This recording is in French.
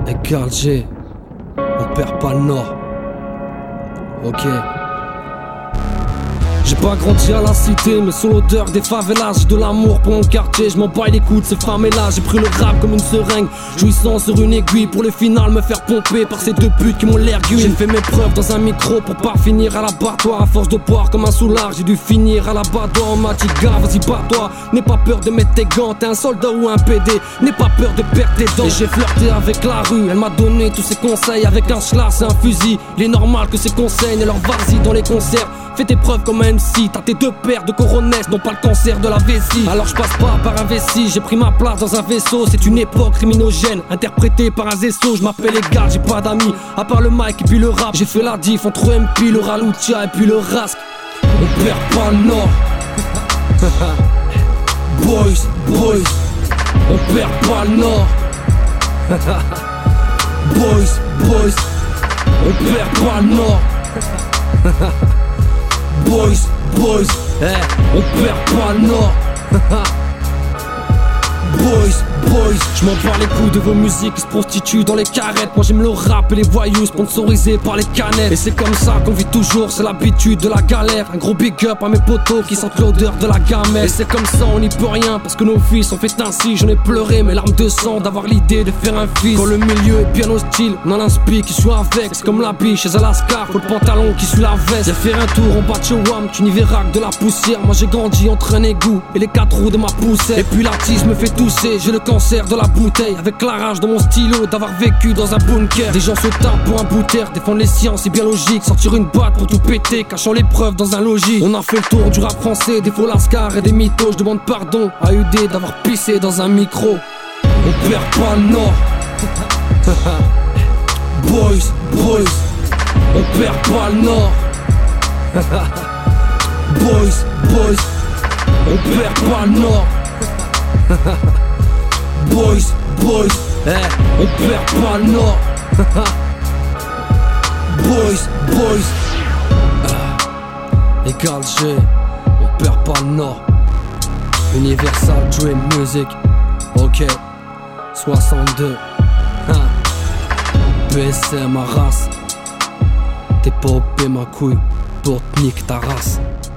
Égal G, on perd pas le nord. Ok. J'ai pas grandi à la cité, mais sous l'odeur des favelas, j'ai de l'amour pour mon quartier, je m'en bats les coups de ces femmes et là. J'ai pris le rap comme une seringue, jouissant sur une aiguille pour le final me faire pomper par ces deux putes qui m'ont l'air gueux. J'ai fait mes preuves dans un micro pour pas finir à l'abattoir. À force de boire comme un soulard, j'ai dû finir à l'abattoir. On m'a dit gars, vas-y bats-toi, n'aie pas peur de mettre tes gants, t'es un soldat ou un PD, n'aie pas peur de perdre tes dents. Et j'ai flirté avec la rue, elle m'a donné tous ses conseils. Avec un schlass et un fusil, il est normal que ses conseils. Alors vas-y dans les concerts, fais tes preuves comme un MC, t'as tes deux paires de coronets, non pas le cancer de la vessie. Alors je passe pas par un vessie, j'ai pris ma place dans un vaisseau. C'est une époque criminogène, interprétée par un zesso. Je m'appelle Égal, j'ai pas d'amis, à part le mic et puis le rap. J'ai fait la diff entre MP, le Ralutia et puis le Rask. On perd pas le nord. Boys, boys, on perd pas le nord. Boys, boys, on perd pas le nord. Boys, boys, on perd pas le nord. Boys, boys, je m'en bats les couilles de vos musiques qui se prostituent dans les carrettes. Moi j'aime le rap et les voyous sponsorisés par les canettes. Et c'est comme ça qu'on vit toujours, c'est l'habitude de la galère. Un gros big up à mes potos qui sentent l'odeur de la gamelle. Et c'est comme ça, on n'y peut rien parce que nos vies sont faites ainsi. J'en ai pleuré mes larmes de sang d'avoir l'idée de faire un fils. Quand le milieu est bien hostile, on a l'inspi qui suit avec. C'est comme l'habit chez Alaska, faut le pantalon qui suit la veste. J'ai fait un tour en bas de chez WAM, tu n'y verras que de la poussière. Moi j'ai grandi entre un égout et les quatre roues de ma poussette. Et puis l'artiste me fait tousser, j'ai le cancer de la bouteille. Avec la rage dans mon stylo d'avoir vécu dans un bunker. Des gens se tapent pour un bout de terre, défendent les sciences et bien logique. Sortir une boîte pour tout péter, cachant les preuves dans un logis. On a fait le tour du rap français, des faux lascars et des mythos. Je demande pardon à UD d'avoir pissé dans un micro. On perd pas le nord. Boys, boys, on perd pas le nord. Boys, boys, on perd pas le nord. Boys, boys, on perd pas le nord. Boys, boys, Égal G, on perd pas le nord. Universal Dream Music, ok, 62, PSM ma race. T'es pas OP ma couille, pour te nique ta race.